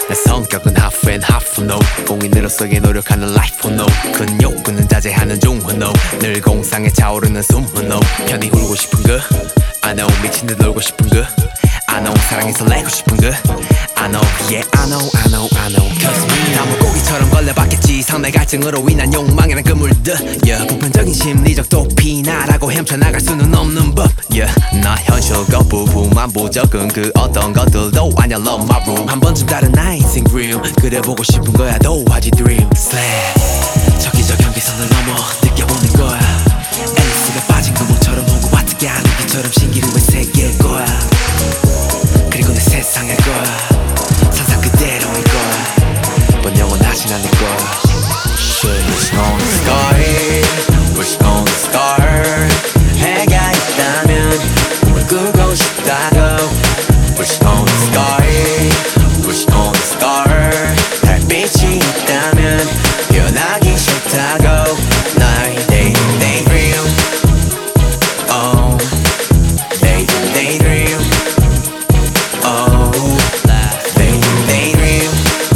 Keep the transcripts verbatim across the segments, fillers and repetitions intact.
내 성격은 half and half no 공인으로서의 노력하는 life no 큰 욕구는 자제하는 중후 no 늘 공상에 차오르는 숨후 no 편히 울고 싶은 그 I know 미친 듯 놀고 싶은 그 I know 사랑에 설레고 싶은 그 I know yeah I know I know I know Cause me 나 물고기처럼 걸려봤겠지 상대 갈증으로 인한 욕망이란 그물들 yeah 보편적인 심리적 도피나라고 헤엄쳐나갈 수는 없는 법 yeah 나 현실 거부부만 부적은 그 어떤 것들도 아냐 love my room 한 번쯤 다른 나의 sing real 그래 보고 싶은 거야 도화지 dream Slay 저기저 경계선을 넘어 느껴보는 거야 앨리스가 빠진 구멍처럼 오고 어떻게 하는 것처럼 신기루 왜 새길 거야 그리고 내 세상일 거야 상상 그대로일 거야 넌 영원하진 않을 거야 Wish on the star Wish on the star 해가 있다면 꿈을 꾸고 싶다고 Wish on the star Wish on the star 달빛이 있다면 변하기 싫다고 나의 daydream daydream Oh daydream daydream Oh daydream daydream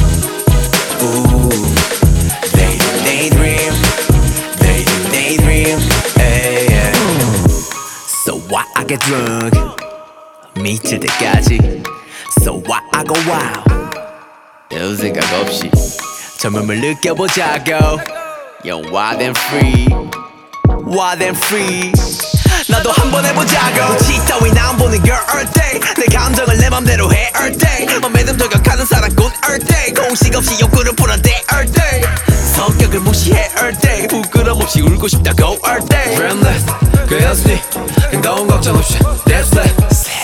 Ooh daydream daydream daydream daydream hey, yeah. So why I get drunk 미칠 때까지 So why I go wild 별 생각 없이 젊음을 느껴보자고 Yo wild and free Wild and free 나도 한번 해보자고 지 따윈 안 보는 girl all day 내 감정을 내 맘대로 해 all day 맘에듬 저격하는 사랑꾼 all day 공식 없이 욕구를 풀어대 all day 성격을 무시해 all day 부끄럼 없이 울고 싶다고 all day Dreamless 그였으니 행동 걱정 없이 That's it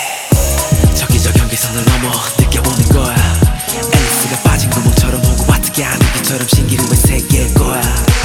저기저 경계선을 넘어 느껴보는 거야 앨리스가 빠진 구멍처럼 오고 어떻게 하는 것처럼 신기루 왜 새길 거야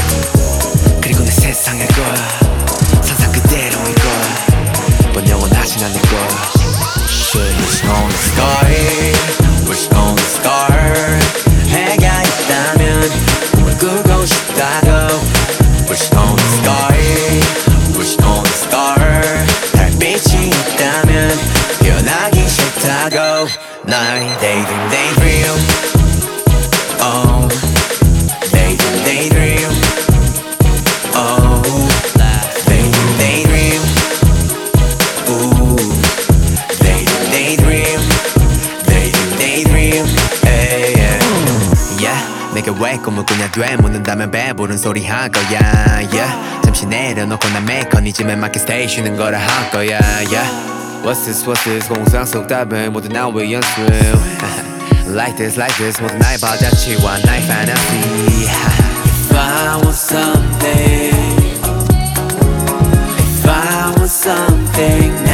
그리고 내 세상일 거야 상상 그대로일 거야 넌 영원하진 않을 거야 Wish on the star Wish on the star 해가 있다면 꿈을 꾸고 싶다고 Wish on the star Wish on the star 달빛이 있다면 변하기 싫다고 나의 daydream daydream Oh daydream daydream Oh daydream daydream Ooh daydream daydream daydream daydream hey, yeah. yeah 내가 왜 꿈을 꾸냐 돼 묻는다면 배부른 소리 할 거야 yeah. 잠시 내려놓고 난 메커니즘에 맞게 stay 쉬는 거라 할 거야 yeah. What's this what's this 공상 속 답은 모두 나의 연습 Like this like this 모두 나의 바자치와 나의 fantasy If I want something If I want something